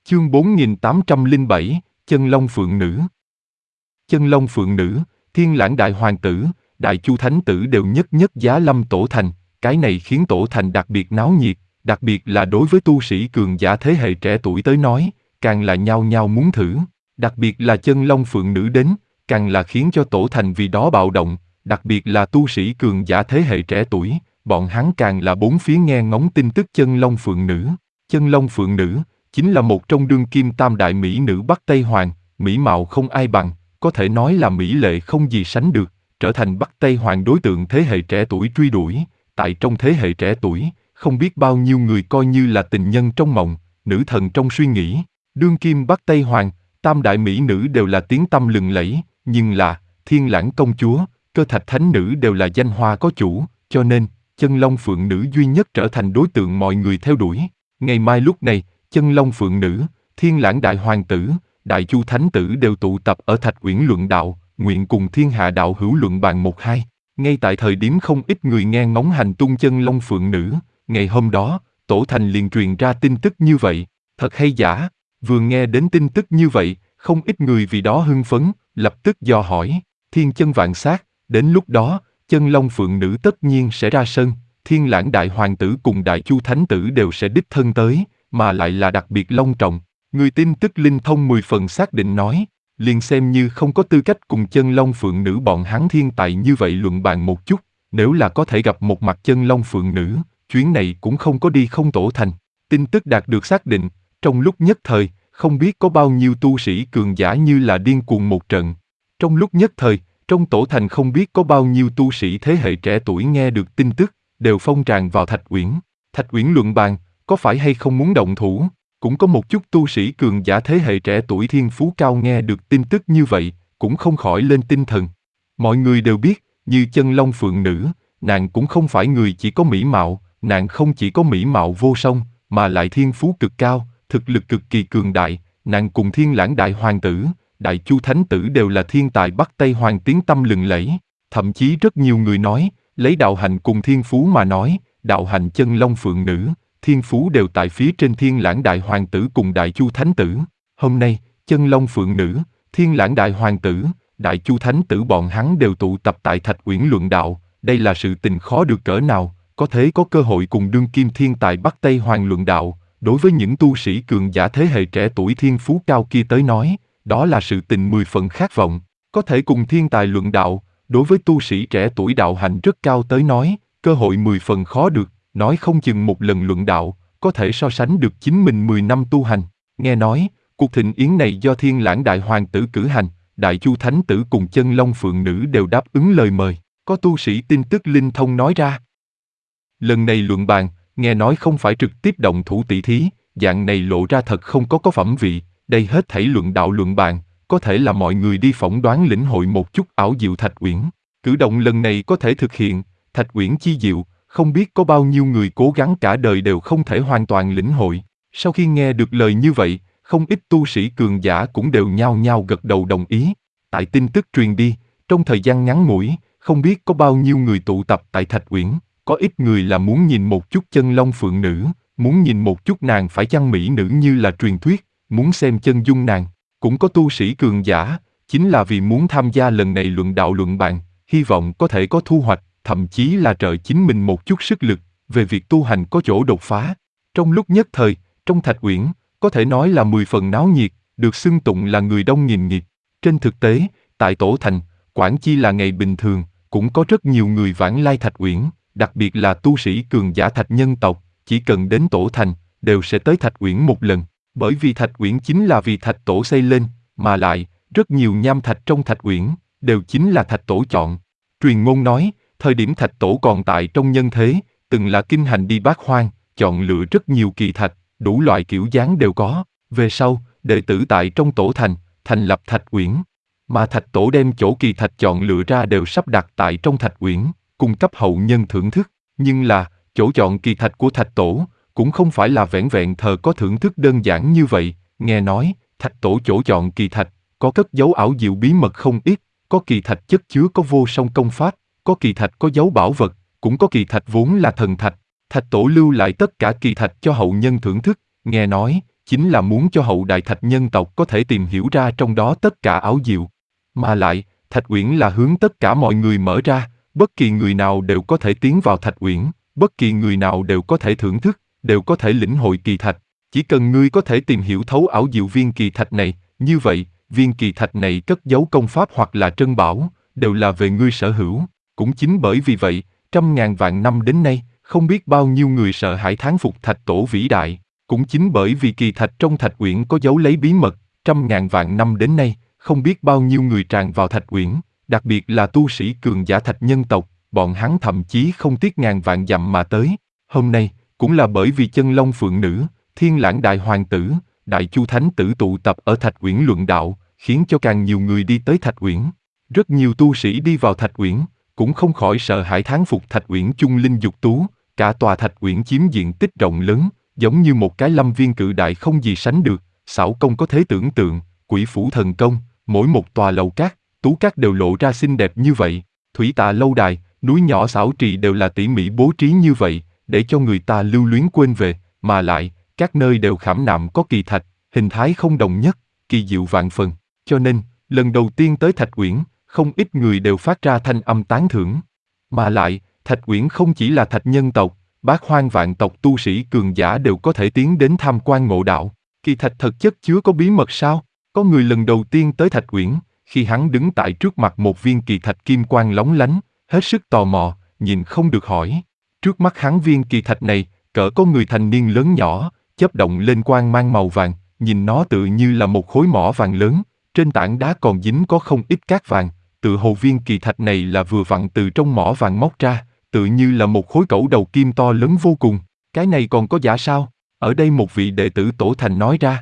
Chương 4807, Chân Long Phượng Nữ. Chân Long Phượng Nữ, Thiên Lãng Đại Hoàng Tử, Đại Chu Thánh Tử đều nhất nhất giá lâm tổ thành, cái này khiến tổ thành đặc biệt náo nhiệt, đặc biệt là đối với tu sĩ cường giả thế hệ trẻ tuổi tới nói, càng là nhao nhao muốn thử, đặc biệt là Chân Long Phượng Nữ đến, càng là khiến cho tổ thành vì đó bạo động, đặc biệt là tu sĩ cường giả thế hệ trẻ tuổi, bọn hắn càng là bốn phía nghe ngóng tin tức Chân Long Phượng Nữ. Chân Long Phượng Nữ chính là một trong đương kim tam đại mỹ nữ Bắc Tây Hoàng, mỹ mạo không ai bằng, có thể nói là mỹ lệ không gì sánh được, trở thành Bắc Tây Hoàng đối tượng thế hệ trẻ tuổi truy đuổi. Tại trong thế hệ trẻ tuổi, không biết bao nhiêu người coi như là tình nhân trong mộng, nữ thần trong suy nghĩ. Đương kim Bắc Tây Hoàng, tam đại mỹ nữ đều là tiếng tăm lừng lẫy, nhưng là Thiên Lãng công chúa, Cơ Thạch thánh nữ đều là danh hoa có chủ, cho nên Chân Long Phượng Nữ duy nhất trở thành đối tượng mọi người theo đuổi. Ngày mai lúc này, Chân Long Phượng Nữ, Thiên Lãng Đại Hoàng Tử, Đại Chu Thánh Tử đều tụ tập ở Thạch Uyển luận đạo, nguyện cùng thiên hạ đạo hữu luận bàn một hai. Ngay tại thời điểm không ít người nghe ngóng hành tung Chân Long Phượng Nữ, ngày hôm đó, tổ thành liền truyền ra tin tức như vậy, thật hay giả? Vừa nghe đến tin tức như vậy, không ít người vì đó hưng phấn, lập tức dò hỏi, thiên chân vạn sát, đến lúc đó, Chân Long Phượng Nữ tất nhiên sẽ ra sân, Thiên Lãng Đại Hoàng Tử cùng Đại Chu Thánh Tử đều sẽ đích thân tới, mà lại là đặc biệt long trọng. Người tin tức linh thông 10 phần xác định nói, liền xem như không có tư cách cùng Chân Long Phượng Nữ bọn hắn thiên tài như vậy luận bàn một chút, nếu là có thể gặp một mặt Chân Long Phượng Nữ, chuyến này cũng không có đi không tổ thành. Tin tức đạt được xác định, trong lúc nhất thời, không biết có bao nhiêu tu sĩ cường giả như là điên cuồng một trận. Trong lúc nhất thời, trong tổ thành không biết có bao nhiêu tu sĩ thế hệ trẻ tuổi nghe được tin tức, đều phong tràn vào Thạch Uyển. Thạch Uyển luận bàn, có phải hay không muốn động thủ? Cũng có một chút tu sĩ cường giả thế hệ trẻ tuổi thiên phú cao nghe được tin tức như vậy, cũng không khỏi lên tinh thần. Mọi người đều biết, như Chân Long Phượng Nữ, nàng cũng không phải người chỉ có mỹ mạo, nàng không chỉ có mỹ mạo vô song, mà lại thiên phú cực cao, thực lực cực kỳ cường đại, nàng cùng Thiên Lãng Đại Hoàng Tử, Đại Chu Thánh Tử đều là thiên tài Bắc Tây Hoàng tiếng tăm lừng lẫy. Thậm chí rất nhiều người nói, lấy đạo hạnh cùng thiên phú mà nói, đạo hạnh Chân Long Phượng Nữ, thiên phú đều tại phía trên Thiên Lãng Đại Hoàng Tử cùng Đại Chu Thánh Tử. Hôm nay, Chân Long Phượng Nữ, Thiên Lãng Đại Hoàng Tử, Đại Chu Thánh Tử bọn hắn đều tụ tập tại Thạch Uyển luận đạo, đây là sự tình khó được cỡ nào, có thể có cơ hội cùng đương kim thiên tài Bắc Tây Hoàng luận đạo, đối với những tu sĩ cường giả thế hệ trẻ tuổi thiên phú cao kia tới nói, đó là sự tình 10 phần khát vọng, có thể cùng thiên tài luận đạo, đối với tu sĩ trẻ tuổi đạo hạnh rất cao tới nói, cơ hội 10 phần khó được, nói không chừng một lần luận đạo, có thể so sánh được chính mình 10 năm tu hành. Nghe nói, cuộc thịnh yến này do Thiên Lãng Đại Hoàng Tử cử hành, Đại Chu Thánh Tử cùng Chân Long Phượng Nữ đều đáp ứng lời mời, có tu sĩ tin tức linh thông nói ra. Lần này luận bàn, nghe nói không phải trực tiếp động thủ tỷ thí, dạng này lộ ra thật không có phẩm vị, đây hết thảy luận đạo luận bàn, có thể là mọi người đi phỏng đoán lĩnh hội một chút ảo diệu Thạch Uyển. Cử động lần này có thể thực hiện, Thạch Uyển chi diệu, không biết có bao nhiêu người cố gắng cả đời đều không thể hoàn toàn lĩnh hội. Sau khi nghe được lời như vậy, không ít tu sĩ cường giả cũng đều nhao nhao gật đầu đồng ý. Tại tin tức truyền đi, trong thời gian ngắn ngủi, không biết có bao nhiêu người tụ tập tại Thạch Uyển, có ít người là muốn nhìn một chút Chân Long Phượng Nữ, muốn nhìn một chút nàng phải chăng mỹ nữ như là truyền thuyết, muốn xem chân dung nàng. Cũng có tu sĩ cường giả, chính là vì muốn tham gia lần này luận đạo luận bàn, hy vọng có thể có thu hoạch, thậm chí là trợ chính mình một chút sức lực, về việc tu hành có chỗ đột phá. Trong lúc nhất thời, trong Thạch Uyển, có thể nói là 10 phần náo nhiệt, được xưng tụng là người đông nghìn nghịt. Trên thực tế, tại tổ thành, quản chi là ngày bình thường, cũng có rất nhiều người vãng lai Thạch Uyển, đặc biệt là tu sĩ cường giả Thạch nhân tộc, chỉ cần đến tổ thành, đều sẽ tới Thạch Uyển một lần. Bởi vì Thạch Uyển chính là vì Thạch Tổ xây lên, mà lại, rất nhiều nham thạch trong Thạch Uyển, đều chính là Thạch Tổ chọn. Truyền ngôn nói, thời điểm Thạch Tổ còn tại trong nhân thế, từng là kinh hành đi bát hoang, chọn lựa rất nhiều kỳ thạch, đủ loại kiểu dáng đều có. Về sau, đệ tử tại trong tổ thành lập Thạch Uyển. Mà Thạch Tổ đem chỗ kỳ thạch chọn lựa ra đều sắp đặt tại trong Thạch Uyển, cung cấp hậu nhân thưởng thức. Nhưng là, chỗ chọn kỳ thạch của Thạch Tổ, cũng không phải là vẻn vẹn thờ có thưởng thức đơn giản như vậy, nghe nói, Thạch Tổ chỗ chọn kỳ thạch, có cất dấu ảo diệu bí mật không ít, có kỳ thạch chất chứa có vô song công pháp, có kỳ thạch có dấu bảo vật, cũng có kỳ thạch vốn là thần thạch. Thạch Tổ lưu lại tất cả kỳ thạch cho hậu nhân thưởng thức, nghe nói, chính là muốn cho hậu đại thạch nhân tộc có thể tìm hiểu ra trong đó tất cả ảo diệu. Mà lại, Thạch Uyển là hướng tất cả mọi người mở ra, bất kỳ người nào đều có thể tiến vào Thạch Uyển, bất kỳ người nào đều có thể thưởng thức, đều có thể lĩnh hội kỳ thạch. Chỉ cần ngươi có thể tìm hiểu thấu ảo diệu viên kỳ thạch này, như vậy, viên kỳ thạch này cất giấu công pháp hoặc là trân bảo, đều là về ngươi sở hữu. Cũng chính bởi vì vậy, trăm ngàn vạn năm đến nay, không biết bao nhiêu người sợ hãi thán phục Thạch Tổ vĩ đại. Cũng chính bởi vì kỳ thạch trong Thạch Uyển có giấu lấy bí mật, trăm ngàn vạn năm đến nay, không biết bao nhiêu người tràn vào Thạch Uyển, đặc biệt là tu sĩ cường giả thạch nhân tộc, bọn hắn thậm chí không tiếc ngàn vạn dặm mà tới. Hôm nay, cũng là bởi vì Chân Long Phượng Nữ, Thiên Lãng Đại Hoàng Tử, Đại Chu Thánh Tử tụ tập ở Thạch Uyển luận đạo, khiến cho càng nhiều người đi tới Thạch Uyển. Rất nhiều tu sĩ đi vào Thạch Uyển, cũng không khỏi sợ hãi thán phục Thạch Uyển chung linh dục tú, cả tòa Thạch Uyển chiếm diện tích rộng lớn, giống như một cái lâm viên cự đại không gì sánh được, xảo công có thể tưởng tượng, quỷ phủ thần công, mỗi một tòa lầu cát, tú cát đều lộ ra xinh đẹp như vậy, thủy tạ lâu đài, núi nhỏ xảo trì đều là tỉ mỉ bố trí như vậy, để cho người ta lưu luyến quên về, mà lại, các nơi đều khảm nạm có kỳ thạch, hình thái không đồng nhất, kỳ diệu vạn phần, cho nên, lần đầu tiên tới Thạch Uyển, không ít người đều phát ra thanh âm tán thưởng. Mà lại, Thạch Uyển không chỉ là thạch nhân tộc, bát hoang vạn tộc tu sĩ cường giả đều có thể tiến đến tham quan ngộ đạo. Kỳ thạch thật chất chứa có bí mật sao? Có người lần đầu tiên tới Thạch Uyển, khi hắn đứng tại trước mặt một viên kỳ thạch kim quang lóng lánh, hết sức tò mò, nhìn không được hỏi. Trước mắt hắn viên kỳ thạch này, cỡ có người thành niên lớn nhỏ, chớp động lên quang mang màu vàng, nhìn nó tự như là một khối mỏ vàng lớn, trên tảng đá còn dính có không ít cát vàng, tự hồ viên kỳ thạch này là vừa vặn từ trong mỏ vàng móc ra, tự như là một khối cẩu đầu kim to lớn vô cùng. Cái này còn có giả sao? Ở đây một vị đệ tử Tổ Thành nói ra.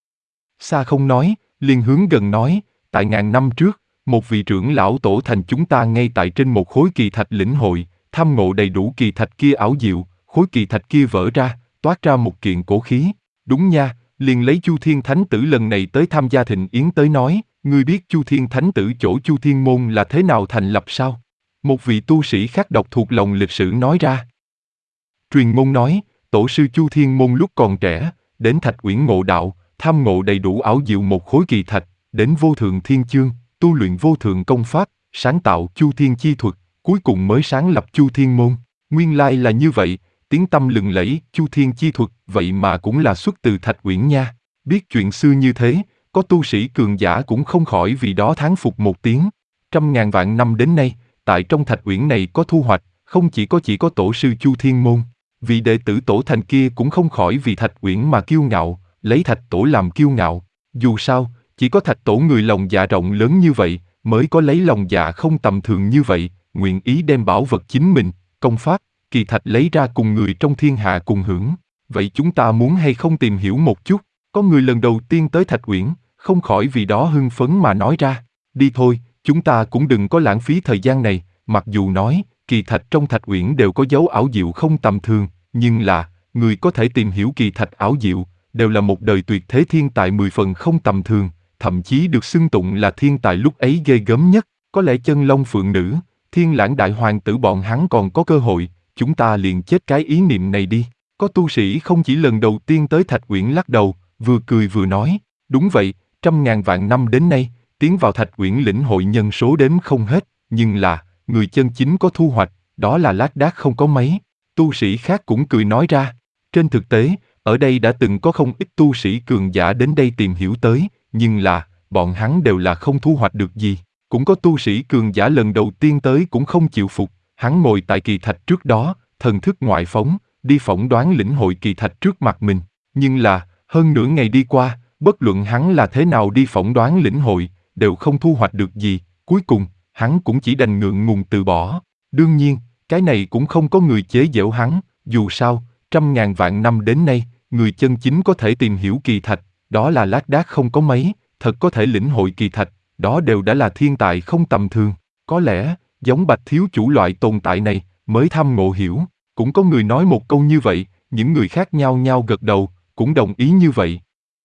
Xa không nói, liền hướng gần nói, tại ngàn năm trước, một vị trưởng lão Tổ Thành chúng ta ngay tại trên một khối kỳ thạch lĩnh hội, tham ngộ đầy đủ kỳ thạch kia ảo diệu, khối kỳ thạch kia vỡ ra, toát ra một kiện cổ khí. Đúng nha, liền lấy Chu Thiên Thánh Tử lần này tới tham gia thịnh yến tới nói, ngươi biết Chu Thiên Thánh Tử chỗ Chu Thiên Môn là thế nào thành lập sao? Một vị tu sĩ khác đọc thuộc lòng lịch sử nói ra. Truyền môn nói, tổ sư Chu Thiên Môn lúc còn trẻ, đến Thạch Uyển ngộ đạo, tham ngộ đầy đủ ảo diệu một khối kỳ thạch, đến vô thượng thiên chương, tu luyện vô thượng công pháp, sáng tạo Chu Thiên chi thuật, cuối cùng mới sáng lập Chu Thiên Môn. Nguyên lai là như vậy, tiếng tăm lừng lẫy, Chu Thiên chi thuật, vậy mà cũng là xuất từ Thạch Uyển nha. Biết chuyện xưa như thế, có tu sĩ cường giả cũng không khỏi vì đó thán phục một tiếng. Trăm ngàn vạn năm đến nay, tại trong Thạch Uyển này có thu hoạch, không chỉ có tổ sư Chu Thiên Môn. Vị đệ tử Tổ Thành kia cũng không khỏi vì Thạch Uyển mà kiêu ngạo, lấy Thạch Tổ làm kiêu ngạo. Dù sao, chỉ có Thạch Tổ người lòng dạ rộng lớn như vậy, mới có lấy lòng dạ không tầm thường như vậy, nguyện ý đem bảo vật chính mình, công pháp, kỳ thạch lấy ra cùng người trong thiên hạ cùng hưởng. Vậy chúng ta muốn hay không tìm hiểu một chút? Có người lần đầu tiên tới Thạch Uyển, không khỏi vì đó hưng phấn mà nói ra. Đi thôi, chúng ta cũng đừng có lãng phí thời gian này, mặc dù nói, kỳ thạch trong Thạch Uyển đều có dấu ảo diệu không tầm thường, nhưng là, người có thể tìm hiểu kỳ thạch ảo diệu, đều là một đời tuyệt thế thiên tài 10 phần không tầm thường, thậm chí được xưng tụng là thiên tài lúc ấy ghê gớm nhất. Có lẽ Chân Long Phượng Nữ, Thiên Lãng Đại Hoàng Tử bọn hắn còn có cơ hội, chúng ta liền chết cái ý niệm này đi. Có tu sĩ không chỉ lần đầu tiên tới Thạch Uyển lắc đầu, vừa cười vừa nói, đúng vậy, trăm ngàn vạn năm đến nay, tiến vào Thạch Uyển lĩnh hội nhân số đếm không hết, nhưng là, người chân chính có thu hoạch, đó là lác đác không có mấy. Tu sĩ khác cũng cười nói ra, trên thực tế, ở đây đã từng có không ít tu sĩ cường giả đến đây tìm hiểu tới, nhưng là, bọn hắn đều là không thu hoạch được gì. Cũng có tu sĩ cường giả lần đầu tiên tới cũng không chịu phục, hắn ngồi tại kỳ thạch trước đó, thần thức ngoại phóng, đi phỏng đoán lĩnh hội kỳ thạch trước mặt mình. Nhưng là, hơn nửa ngày đi qua, bất luận hắn là thế nào đi phỏng đoán lĩnh hội, đều không thu hoạch được gì, cuối cùng, hắn cũng chỉ đành ngượng ngùng từ bỏ. Đương nhiên, cái này cũng không có người chế giễu hắn, dù sao, trăm ngàn vạn năm đến nay, người chân chính có thể tìm hiểu kỳ thạch, đó là lác đác không có mấy, thật có thể lĩnh hội kỳ thạch, đó đều đã là thiên tài không tầm thường. Có lẽ, giống Bạch thiếu chủ loại tồn tại này, mới tham ngộ hiểu. Cũng có người nói một câu như vậy, những người khác nhao nhao gật đầu, cũng đồng ý như vậy.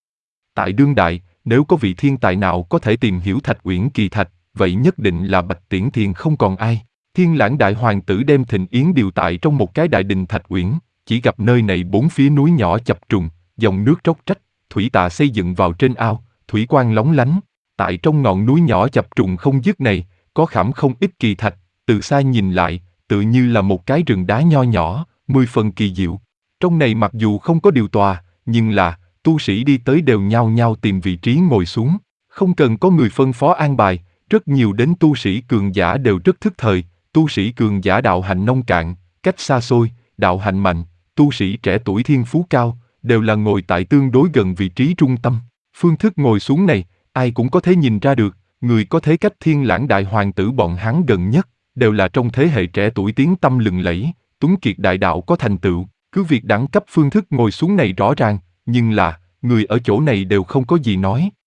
Tại đương đại, nếu có vị thiên tài nào có thể tìm hiểu Thạch Uyển kỳ thạch, vậy nhất định là Bạch Tiễn Thiền không còn ai. Thiên Lãng Đại Hoàng Tử đem thịnh yến điều tại trong một cái đại đình Thạch Uyển, chỉ gặp nơi này bốn phía núi nhỏ chập trùng, dòng nước róc rách, thủy tạ xây dựng vào trên ao, thủy quang lóng lánh. Tại trong ngọn núi nhỏ chập trùng không dứt này, có khảm không ít kỳ thạch, từ xa nhìn lại, tự như là một cái rừng đá nho nhỏ, 10 phần kỳ diệu. Trong này mặc dù không có điều tòa, nhưng là, tu sĩ đi tới đều nhao nhao tìm vị trí ngồi xuống. Không cần có người phân phó an bài, rất nhiều đến tu sĩ cường giả đều rất thức thời, tu sĩ cường giả đạo hạnh nông cạn, cách xa xôi, đạo hạnh mạnh, tu sĩ trẻ tuổi thiên phú cao, đều là ngồi tại tương đối gần vị trí trung tâm. Phương thức ngồi xuống này, ai cũng có thể nhìn ra được, người có thế cách Thiên Lãng đại hoàng tử bọn hắn gần nhất, đều là trong thế hệ trẻ tuổi tiếng tăm lừng lẫy, tuấn kiệt đại đạo có thành tựu. Cứ việc đẳng cấp phương thức ngồi xuống này rõ ràng, nhưng là, người ở chỗ này đều không có gì nói,